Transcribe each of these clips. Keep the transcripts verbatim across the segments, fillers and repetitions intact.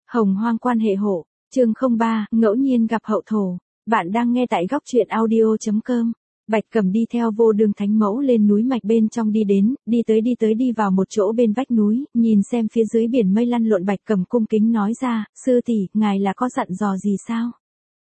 Hồng Hoang quan hệ hộ, chương không ba, ngẫu nhiên gặp hậu thổ. Bạn đang nghe tại góc truyện audio.com. Bạch Cẩm đi theo Vô Đường Thánh Mẫu lên núi mạch bên trong đi đến, đi tới đi tới đi vào một chỗ bên vách núi, nhìn xem phía dưới biển mây lăn lộn. Bạch Cẩm cung kính nói ra, sư tỷ, ngài là có dặn dò gì sao?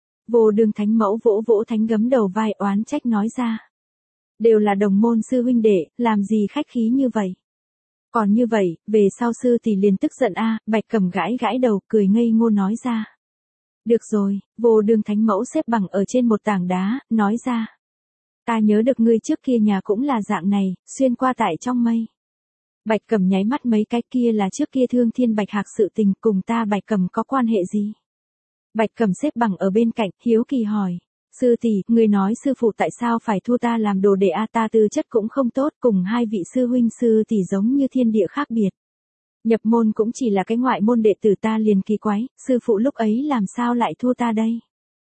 Vô Đường Thánh Mẫu vỗ vỗ thánh gấm đầu vai oán trách nói ra. Đều là đồng môn sư huynh đệ, làm gì khách khí như vậy? Còn như vậy, về sau sư tỷ liền tức giận a. Bạch Cẩm gãi gãi đầu, cười ngây ngô nói ra. Được rồi, Vô Đường Thánh Mẫu xếp bằng ở trên một tảng đá, nói ra. Ta nhớ được ngươi trước kia nhà cũng là dạng này, xuyên qua tại trong mây. Bạch Cẩm nháy mắt mấy cái, kia là trước kia Thương Thiên Bạch Hạc sự tình, cùng ta Bạch Cẩm có quan hệ gì? Bạch Cẩm xếp bằng ở bên cạnh, hiếu kỳ hỏi. Sư tỷ, người nói sư phụ tại sao phải thua ta làm đồ đệ a? Ta tư chất cũng không tốt, cùng hai vị sư huynh sư tỷ giống như thiên địa khác biệt. Nhập môn cũng chỉ là cái ngoại môn đệ tử, ta liền kỳ quái, sư phụ lúc ấy làm sao lại thua ta đây?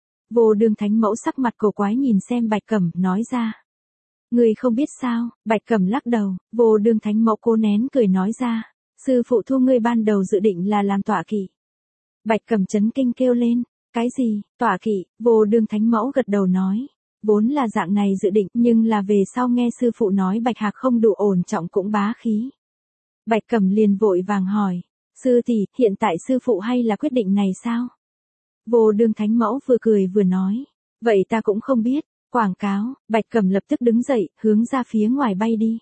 Vô Đường Thánh Mẫu sắc mặt cổ quái nhìn xem Bạch Cẩm, nói ra. Người không biết sao? Bạch Cẩm lắc đầu. Vô Đường Thánh Mẫu cố nén cười nói ra. Sư phụ thua ngươi ban đầu dự định là làm tọa kỵ. Bạch Cẩm chấn kinh kêu lên. Cái gì, tọa kỵ? Vô Đường Thánh Mẫu gật đầu nói. Vốn là dạng này dự định, nhưng là về sau nghe sư phụ nói Bạch Hạc không đủ ổn trọng cũng bá khí. Bạch Cẩm liền vội vàng hỏi. Sư tỷ, hiện tại sư phụ hay là quyết định này sao? Vô Đường Thánh Mẫu vừa cười vừa nói. Vậy ta cũng không biết. Quảng cáo. Bạch Cẩm lập tức đứng dậy, hướng ra phía ngoài bay đi.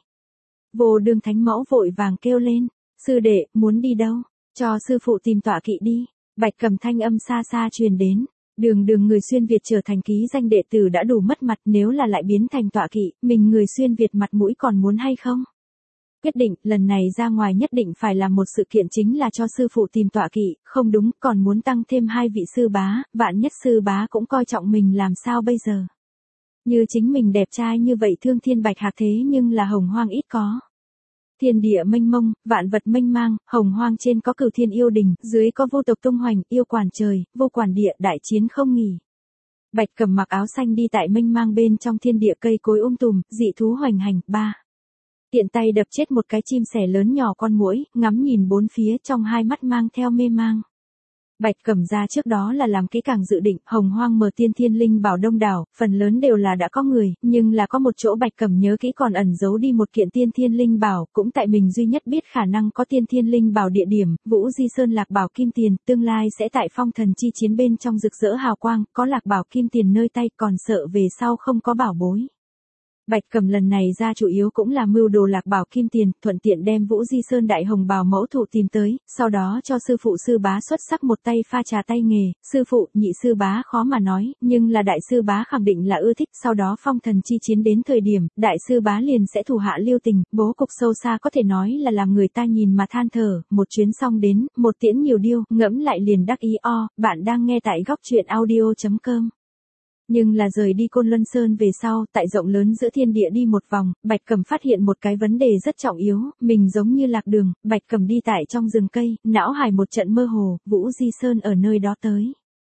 Vô Đường Thánh Mẫu vội vàng kêu lên. Sư đệ, muốn đi đâu? Cho sư phụ tìm tọa kỵ đi. Bạch Cẩm thanh âm xa xa truyền đến. Đường đường người xuyên Việt trở thành ký danh đệ tử đã đủ mất mặt, nếu là lại biến thành tọa kỵ, mình người xuyên Việt mặt mũi còn muốn hay không? Quyết định, lần này ra ngoài nhất định phải làm một sự kiện, chính là cho sư phụ tìm tọa kỵ, không đúng, còn muốn tăng thêm hai vị sư bá, vạn nhất sư bá cũng coi trọng mình làm sao bây giờ? Như chính mình đẹp trai như vậy Thương Thiên Bạch Hạc thế nhưng là Hồng Hoang ít có. Thiên địa mênh mông, vạn vật mênh mang, Hồng Hoang trên có Cửu Thiên yêu đình, dưới có vô tộc tung hoành, yêu quản trời, vô quản địa, đại chiến không nghỉ. Bạch Cẩm mặc áo xanh đi tại mênh mang bên trong thiên địa, cây cối um tùm, dị thú hoành hành. Ba. Tiện tay đập chết một cái chim sẻ lớn nhỏ con muỗi, ngắm nhìn bốn phía, trong hai mắt mang theo mê mang. Bạch Cẩm ra trước đó là làm kỹ càng dự định, Hồng Hoang mở tiên thiên linh bảo đông đảo, phần lớn đều là đã có người, nhưng là có một chỗ Bạch Cẩm nhớ kỹ còn ẩn giấu đi một kiện tiên thiên linh bảo, cũng tại mình duy nhất biết khả năng có tiên thiên linh bảo địa điểm, Vũ Di Sơn Lạc Bảo Kim Tiền, tương lai sẽ tại phong thần chi chiến bên trong rực rỡ hào quang, có Lạc Bảo Kim Tiền nơi tay, còn sợ về sau không có bảo bối. Bạch Cẩm lần này ra chủ yếu cũng là mưu đồ Lạc Bảo Kim Tiền, thuận tiện đem Vũ Di Sơn Đại Hồng Bào mẫu thụ tìm tới, sau đó cho sư phụ sư bá xuất sắc một tay pha trà tay nghề, sư phụ, nhị sư bá khó mà nói, nhưng là đại sư bá khẳng định là ưa thích, sau đó phong thần chi chiến đến thời điểm, đại sư bá liền sẽ thủ hạ lưu tình, bố cục sâu xa có thể nói là làm người ta nhìn mà than thở, một chuyến xong đến, một tiễn nhiều điêu, ngẫm lại liền đắc ý o. Bạn đang nghe tại góc truyện audio.com. Nhưng là rời đi Côn Luân Sơn về sau, tại rộng lớn giữa thiên địa đi một vòng, Bạch Cẩm phát hiện một cái vấn đề rất trọng yếu, mình giống như lạc đường. Bạch Cẩm đi tại trong rừng cây, não hải một trận mơ hồ, Vũ Di Sơn ở nơi đó tới.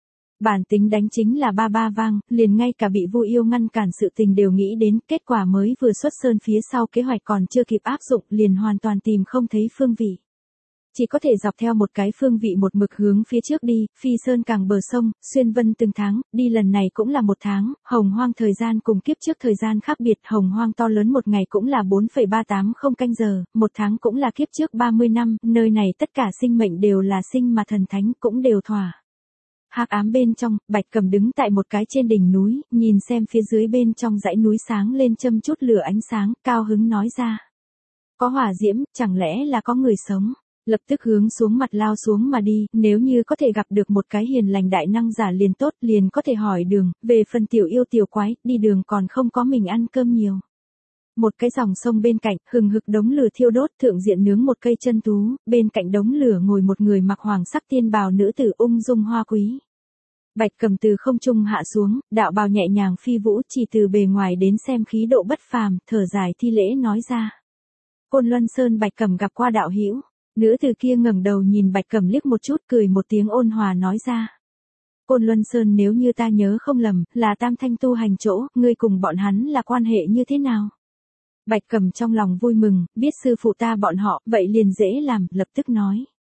Bản tính đánh chính là ba ba vang, liền ngay cả bị Vu Yêu ngăn cản sự tình đều nghĩ đến, kết quả mới vừa xuất sơn phía sau kế hoạch còn chưa kịp áp dụng, liền hoàn toàn tìm không thấy phương vị. Chỉ có thể dọc theo một cái phương vị một mực hướng phía trước đi, phi sơn càng bờ sông, xuyên vân từng tháng, đi lần này cũng là một tháng, Hồng Hoang thời gian cùng kiếp trước thời gian khác biệt, Hồng Hoang to lớn một ngày cũng là bốn phẩy ba tám không canh giờ, một tháng cũng là kiếp trước ba mươi năm, nơi này tất cả sinh mệnh đều là sinh mà thần thánh cũng đều thỏa. Hắc ám bên trong, Bạch Cẩm đứng tại một cái trên đỉnh núi, nhìn xem phía dưới bên trong dãy núi sáng lên châm chút lửa ánh sáng, cao hứng nói ra. Có hỏa diễm, chẳng lẽ là có người sống? Lập tức hướng xuống mặt lao xuống mà đi, nếu như có thể gặp được một cái hiền lành đại năng giả liền tốt, liền có thể hỏi đường, về phần tiểu yêu tiểu quái, đi đường còn không có mình ăn cơm nhiều. Một cái dòng sông bên cạnh, hừng hực đống lửa thiêu đốt, thượng diện nướng một cây chân tú, bên cạnh đống lửa ngồi một người mặc hoàng sắc tiên bào nữ tử ung dung hoa quý. Bạch Cẩm từ không trung hạ xuống, đạo bào nhẹ nhàng phi vũ, chỉ từ bề ngoài đến xem khí độ bất phàm, thở dài thi lễ nói ra. Côn Luân Sơn Bạch Cẩm gặp qua đạo hữu. Nữ từ kia ngẩng đầu nhìn Bạch Cẩm liếc một chút, cười một tiếng ôn hòa nói ra. Côn Luân Sơn nếu như ta nhớ không lầm, là Tam Thanh tu hành chỗ, ngươi cùng bọn hắn là quan hệ như thế nào? Bạch Cẩm trong lòng vui mừng, biết sư phụ ta bọn họ, vậy liền dễ làm, lập tức nói.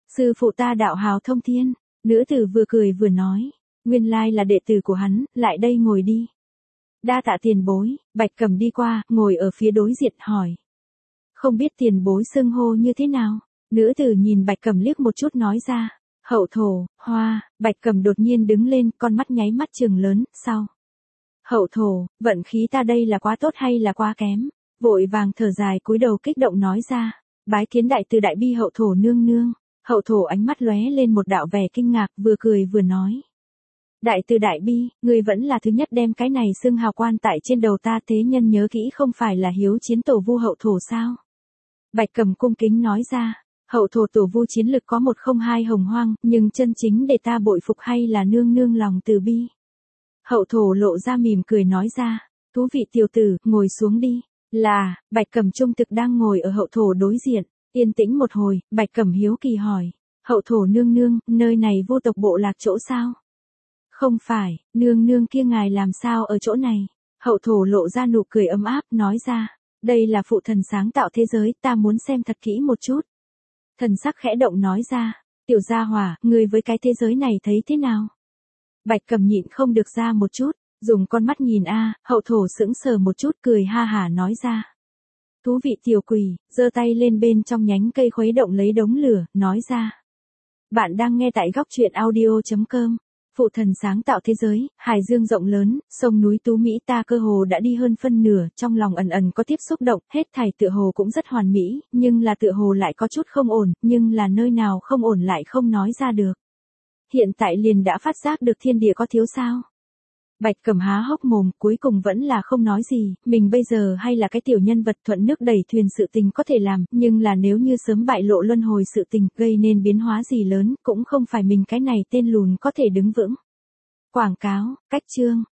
Sư phụ ta đạo hào thông thiên, nữ tử vừa cười vừa nói, nguyên lai là đệ tử của hắn, lại đây ngồi đi. Đa tạ tiền bối, Bạch Cầm đi qua, ngồi ở phía đối diện hỏi. Không biết tiền bối xưng hô như thế nào? Nữ tử nhìn Bạch Cầm liếc một chút nói ra, hậu thổ, hoa, Bạch Cầm đột nhiên đứng lên, con mắt nháy mắt trừng lớn, sau. Hậu thổ, vận khí ta đây là quá tốt hay là quá kém? Vội vàng thở dài cúi đầu kích động nói ra, bái kiến đại từ đại bi hậu thổ nương nương. Hậu thổ ánh mắt lóe lên một đạo vẻ kinh ngạc, vừa cười vừa nói. Đại từ đại bi, người vẫn là thứ nhất đem cái này xưng hào quan tại trên đầu ta, thế nhân nhớ kỹ không phải là hiếu chiến tổ vu hậu thổ sao? Bạch Cầm cung kính nói ra, hậu thổ tổ vu chiến lực có một không hai hồng hoang, nhưng chân chính để ta bội phục hay là nương nương lòng từ bi. Hậu thổ lộ ra mỉm cười nói ra, thú vị tiểu tử, ngồi xuống đi. Là, Bạch Cầm trung thực đang ngồi ở hậu thổ đối diện, yên tĩnh một hồi, Bạch Cầm hiếu kỳ hỏi, hậu thổ nương nương, nơi này vô tộc bộ lạc chỗ sao? Không phải, nương nương kia ngài làm sao ở chỗ này? Hậu thổ lộ ra nụ cười ấm áp, nói ra, đây là phụ thần sáng tạo thế giới, ta muốn xem thật kỹ một chút. Thần sắc khẽ động nói ra, tiểu gia hỏa, người với cái thế giới này thấy thế nào? Bạch Cầm nhịn không được ra một chút, dùng con mắt nhìn a, hậu thổ sững sờ một chút cười ha hả nói ra. Thú vị tiểu quỷ, giơ tay lên bên trong nhánh cây khuấy động lấy đống lửa, nói ra. Bạn đang nghe tại góc truyện audio chấm com. Phụ thần sáng tạo thế giới, hải dương rộng lớn, sông núi tú mỹ ta cơ hồ đã đi hơn phân nửa, trong lòng ẩn ẩn có tiếp xúc động, hết thảy tựa hồ cũng rất hoàn mỹ, nhưng là tựa hồ lại có chút không ổn, nhưng là nơi nào không ổn lại không nói ra được. Hiện tại liền đã phát giác được thiên địa có thiếu sao? Bạch Cầm há hốc mồm, cuối cùng vẫn là không nói gì, mình bây giờ hay là cái tiểu nhân vật thuận nước đẩy thuyền sự tình có thể làm, nhưng là nếu như sớm bại lộ luân hồi sự tình, gây nên biến hóa gì lớn, cũng không phải mình cái này tên lùn có thể đứng vững. Quảng cáo, cách chương.